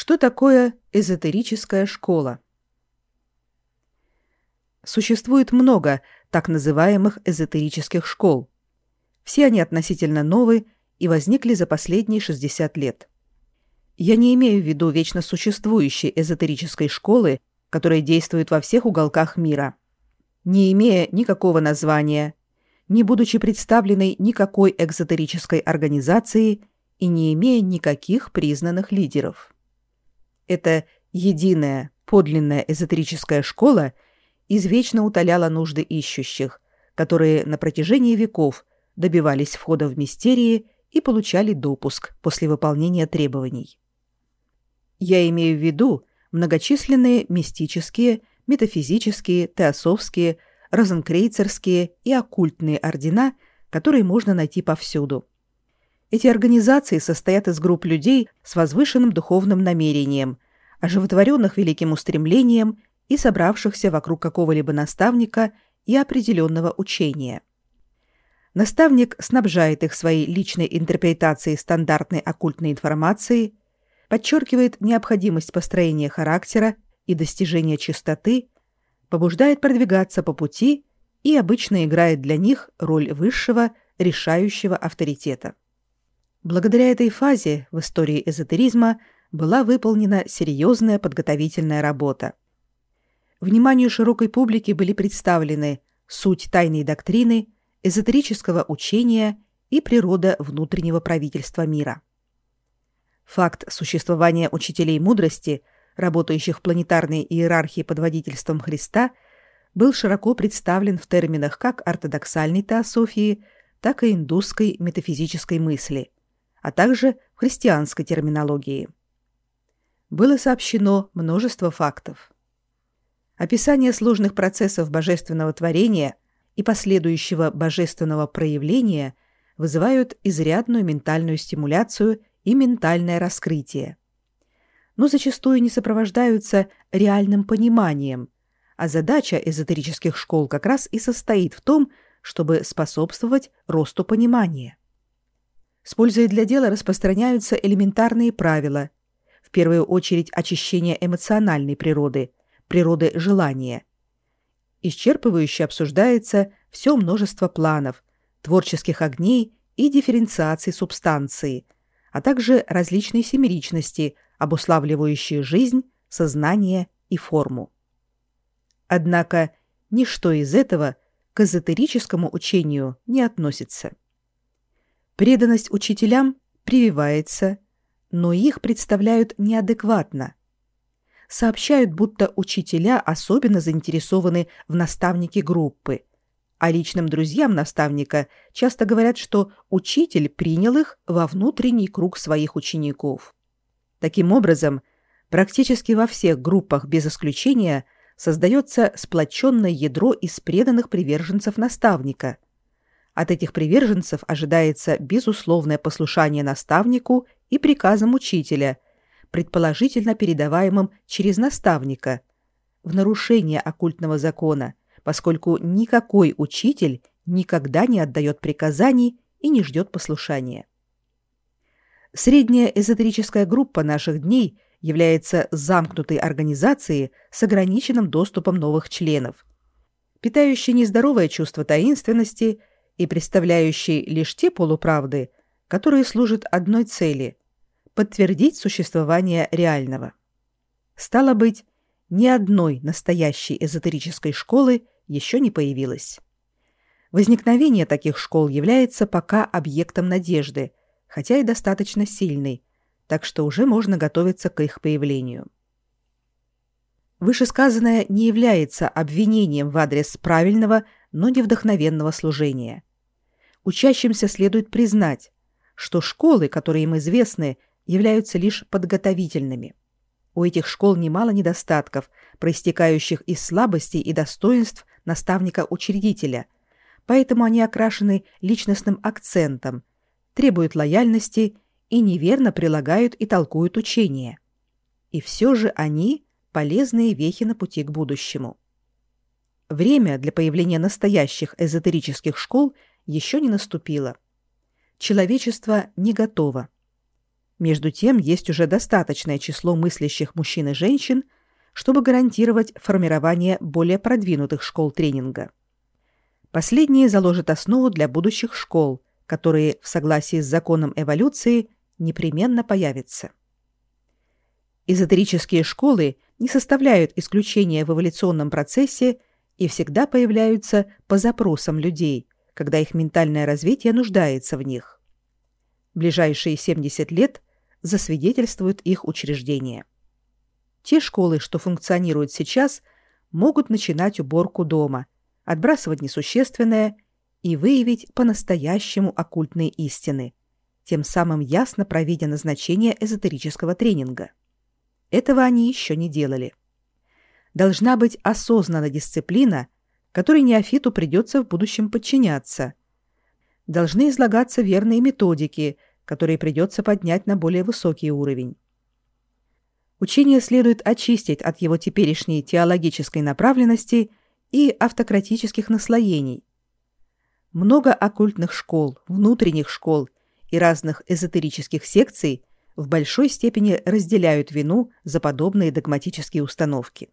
Что такое эзотерическая школа? Существует много так называемых эзотерических школ. Все они относительно новые и возникли за последние 60 лет. Я не имею в виду вечно существующей эзотерической школы, которая действует во всех уголках мира, не имея никакого названия, не будучи представленной никакой эзотерической организацией и не имея никаких признанных лидеров. Эта единая, подлинная эзотерическая школа извечно утоляла нужды ищущих, которые на протяжении веков добивались входа в мистерии и получали допуск после выполнения требований. Я имею в виду многочисленные мистические, метафизические, теософские, розенкрейцерские и оккультные ордена, которые можно найти повсюду. Эти организации состоят из групп людей с возвышенным духовным намерением, оживотворенных великим устремлением и собравшихся вокруг какого-либо наставника и определенного учения. Наставник снабжает их своей личной интерпретацией стандартной оккультной информации, подчеркивает необходимость построения характера и достижения чистоты, побуждает продвигаться по пути и обычно играет для них роль высшего, решающего авторитета. Благодаря этой фазе в истории эзотеризма была выполнена серьезная подготовительная работа. Вниманию широкой публики были представлены суть тайной доктрины, эзотерического учения и природа внутреннего правительства мира. Факт существования учителей мудрости, работающих в планетарной иерархии под водительством Христа, был широко представлен в терминах как ортодоксальной теософии, так и индусской метафизической мысли, а также в христианской терминологии. Было сообщено множество фактов. Описание сложных процессов божественного творения и последующего божественного проявления вызывают изрядную ментальную стимуляцию и ментальное раскрытие, но зачастую не сопровождаются реальным пониманием, а задача эзотерических школ как раз и состоит в том, чтобы способствовать росту понимания. С пользой для дела распространяются элементарные правила, в первую очередь очищение эмоциональной природы, природы желания. Исчерпывающе обсуждается все множество планов, творческих огней и дифференциаций субстанции, а также различные семеричности, обуславливающие жизнь, сознание и форму. Однако ничто из этого к эзотерическому учению не относится. Преданность учителям прививается, но их представляют неадекватно. Сообщают, будто учителя особенно заинтересованы в наставнике группы, а личным друзьям наставника часто говорят, что учитель принял их во внутренний круг своих учеников. Таким образом, практически во всех группах без исключения создается сплоченное ядро из преданных приверженцев наставника. От этих приверженцев ожидается безусловное послушание наставнику и приказам учителя, предположительно передаваемым через наставника, в нарушение оккультного закона, поскольку никакой учитель никогда не отдает приказаний и не ждет послушания. Средняя эзотерическая группа наших дней является замкнутой организацией с ограниченным доступом новых членов, питающей нездоровое чувство таинственности и представляющей лишь те полуправды, которые служат одной цели – подтвердить существование реального. Стало быть, ни одной настоящей эзотерической школы еще не появилось. Возникновение таких школ является пока объектом надежды, хотя и достаточно сильной, так что уже можно готовиться к их появлению. Вышесказанное не является обвинением в адрес правильного, но невдохновенного служения. Учащимся следует признать, что школы, которые им известны, являются лишь подготовительными. У этих школ немало недостатков, проистекающих из слабостей и достоинств наставника-учредителя, поэтому они окрашены личностным акцентом, требуют лояльности и неверно прилагают и толкуют учение. И все же они – полезные вехи на пути к будущему. Время для появления настоящих эзотерических школ еще не наступило. Человечество не готово. Между тем, есть уже достаточное число мыслящих мужчин и женщин, чтобы гарантировать формирование более продвинутых школ тренинга. Последние заложат основу для будущих школ, которые в согласии с законом эволюции непременно появятся. Эзотерические школы не составляют исключения в эволюционном процессе и всегда появляются по запросам людей, когда их ментальное развитие нуждается в них. Ближайшие 70 лет засвидетельствуют их учреждение. Те школы, что функционируют сейчас, могут начинать уборку дома, отбрасывать несущественное и выявить по-настоящему оккультные истины, тем самым ясно провидя назначение эзотерического тренинга. Этого они еще не делали. Должна быть осознанна дисциплина, которой неофиту придется в будущем подчиняться. Должны излагаться верные методики, которые придется поднять на более высокий уровень. Учение следует очистить от его теперешней теологической направленности и автократических наслоений. Много оккультных школ, внутренних школ и разных эзотерических секций в большой степени разделяют вину за подобные догматические установки.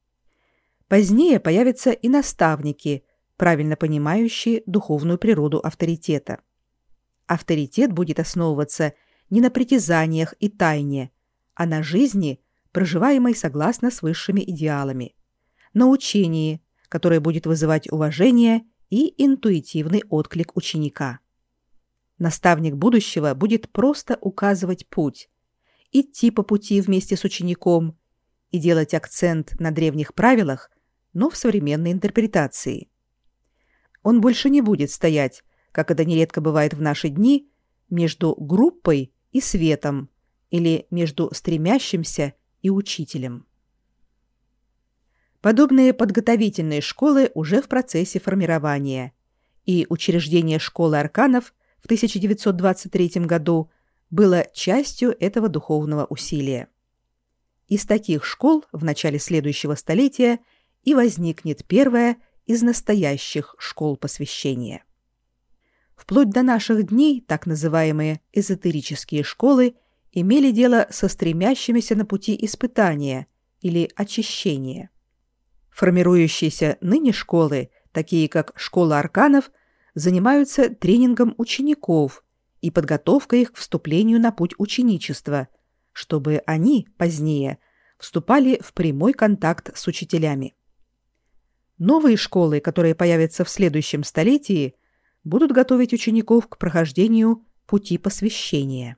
Позднее появятся и наставники, правильно понимающие духовную природу авторитета. Авторитет будет основываться не на притязаниях и тайне, а на жизни, проживаемой согласно с высшими идеалами, на учении, которое будет вызывать уважение и интуитивный отклик ученика. Наставник будущего будет просто указывать путь, идти по пути вместе с учеником и делать акцент на древних правилах, но в современной интерпретации. Он больше не будет стоять, как это нередко бывает в наши дни, между группой и светом или между стремящимся и учителем. Подобные подготовительные школы уже в процессе формирования, и учреждение школы арканов в 1923 году было частью этого духовного усилия. Из таких школ в начале следующего столетия и возникнет первая из настоящих школ посвящения. Вплоть до наших дней так называемые эзотерические школы имели дело со стремящимися на пути испытания или очищения. Формирующиеся ныне школы, такие как школа арканов, занимаются тренингом учеников и подготовкой их к вступлению на путь ученичества, чтобы они позднее вступали в прямой контакт с учителями. Новые школы, которые появятся в следующем столетии, будут готовить учеников к прохождению пути посвящения.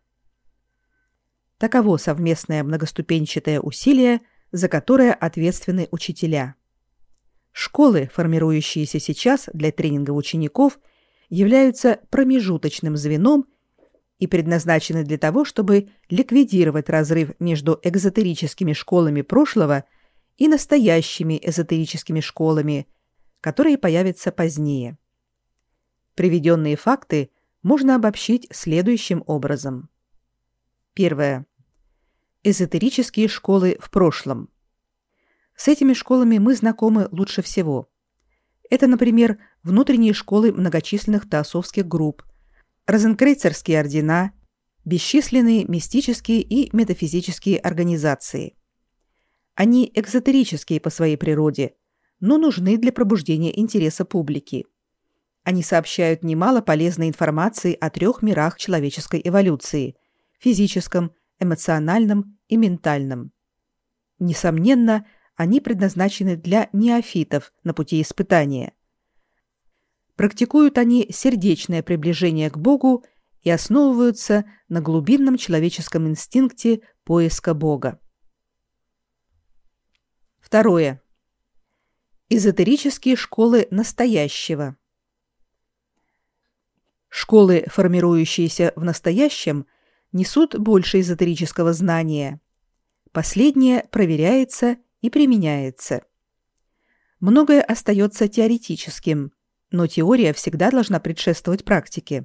Таково совместное многоступенчатое усилие, за которое ответственны учителя. Школы, формирующиеся сейчас для тренинга учеников, являются промежуточным звеном и предназначены для того, чтобы ликвидировать разрыв между экзотерическими школами прошлого и настоящими эзотерическими школами, которые появятся позднее. Приведенные факты можно обобщить следующим образом. Первое. Эзотерические школы в прошлом. С этими школами мы знакомы лучше всего. Это, например, внутренние школы многочисленных теософских групп, розенкрейцерские ордена, бесчисленные мистические и метафизические организации. Они экзотерические по своей природе, но нужны для пробуждения интереса публики. Они сообщают немало полезной информации о трех мирах человеческой эволюции – физическом, эмоциональном и ментальном. Несомненно, они предназначены для неофитов на пути испытания. Практикуют они сердечное приближение к Богу и основываются на глубинном человеческом инстинкте поиска Бога. Второе. Эзотерические школы настоящего. Школы, формирующиеся в настоящем, несут больше эзотерического знания. Последнее проверяется и применяется. Многое остается теоретическим, но теория всегда должна предшествовать практике.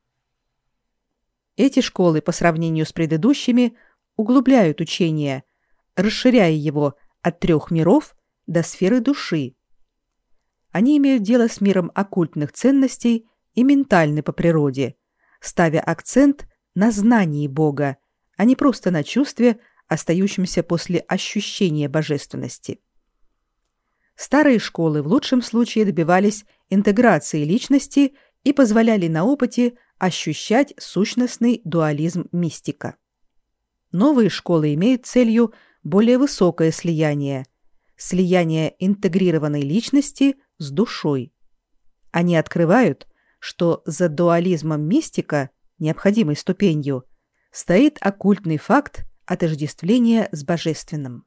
Эти школы, по сравнению с предыдущими, углубляют учение, расширяя его от трех миров до сферы души. Они имеют дело с миром оккультных ценностей и ментальны по природе, ставя акцент на знании Бога, а не просто на чувстве, остающемся после ощущения божественности. Старые школы в лучшем случае добивались интеграции личности и позволяли на опыте ощущать сущностный дуализм мистика. Новые школы имеют целью более высокое слияние интегрированной личности с душой. Они открывают, что за дуализмом мистика, необходимой ступенью, стоит оккультный факт отождествления с божественным.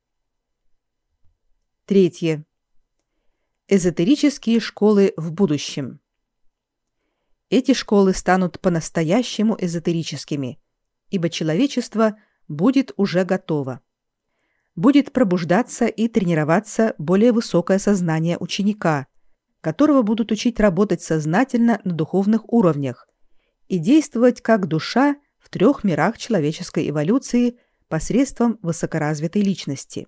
Третье. Эзотерические школы в будущем. Эти школы станут по-настоящему эзотерическими, ибо человечество будет уже готово. Будет пробуждаться и тренироваться более высокое сознание ученика, которого будут учить работать сознательно на духовных уровнях и действовать как душа в 3 мирах человеческой эволюции посредством высокоразвитой личности.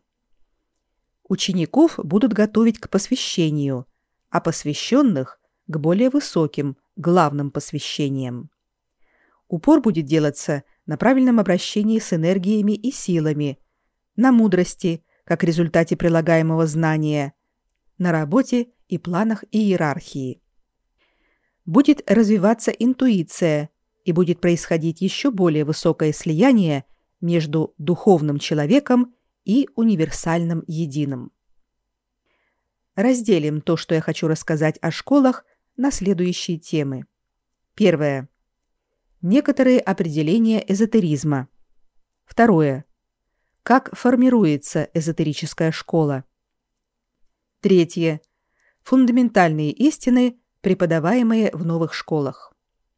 Учеников будут готовить к посвящению, а посвященных – к более высоким, главным посвящениям. Упор будет делаться на правильном обращении с энергиями и силами, на мудрости, как результате прилагаемого знания, на работе и планах иерархии. Будет развиваться интуиция, и будет происходить еще более высокое слияние между духовным человеком и универсальным единым. Разделим то, что я хочу рассказать о школах, на следующие темы. Первое. Некоторые определения эзотеризма. Второе. Как формируется эзотерическая школа. Третье. Фундаментальные истины, преподаваемые в новых школах.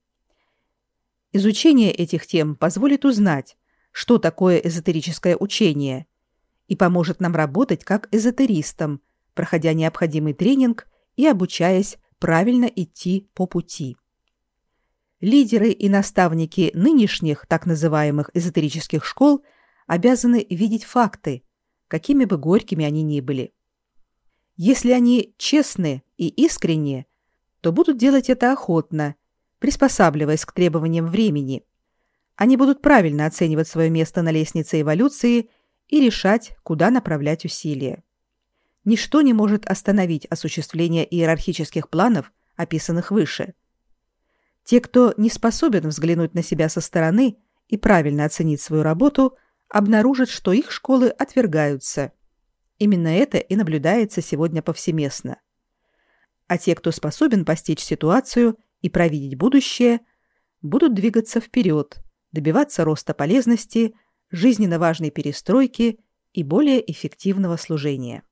Изучение этих тем позволит узнать, что такое эзотерическое учение, и поможет нам работать как эзотеристам, проходя необходимый тренинг и обучаясь правильно идти по пути. Лидеры и наставники нынешних так называемых эзотерических школ обязаны видеть факты, какими бы горькими они ни были. Если они честны и искренни, то будут делать это охотно, приспосабливаясь к требованиям времени. Они будут правильно оценивать свое место на лестнице эволюции и решать, куда направлять усилия. Ничто не может остановить осуществление иерархических планов, описанных выше. Те, кто не способен взглянуть на себя со стороны и правильно оценить свою работу, обнаружат, что их школы отвергаются. Именно это и наблюдается сегодня повсеместно. А те, кто способен постичь ситуацию и провидеть будущее, будут двигаться вперед, добиваться роста полезности, жизненно важной перестройки и более эффективного служения.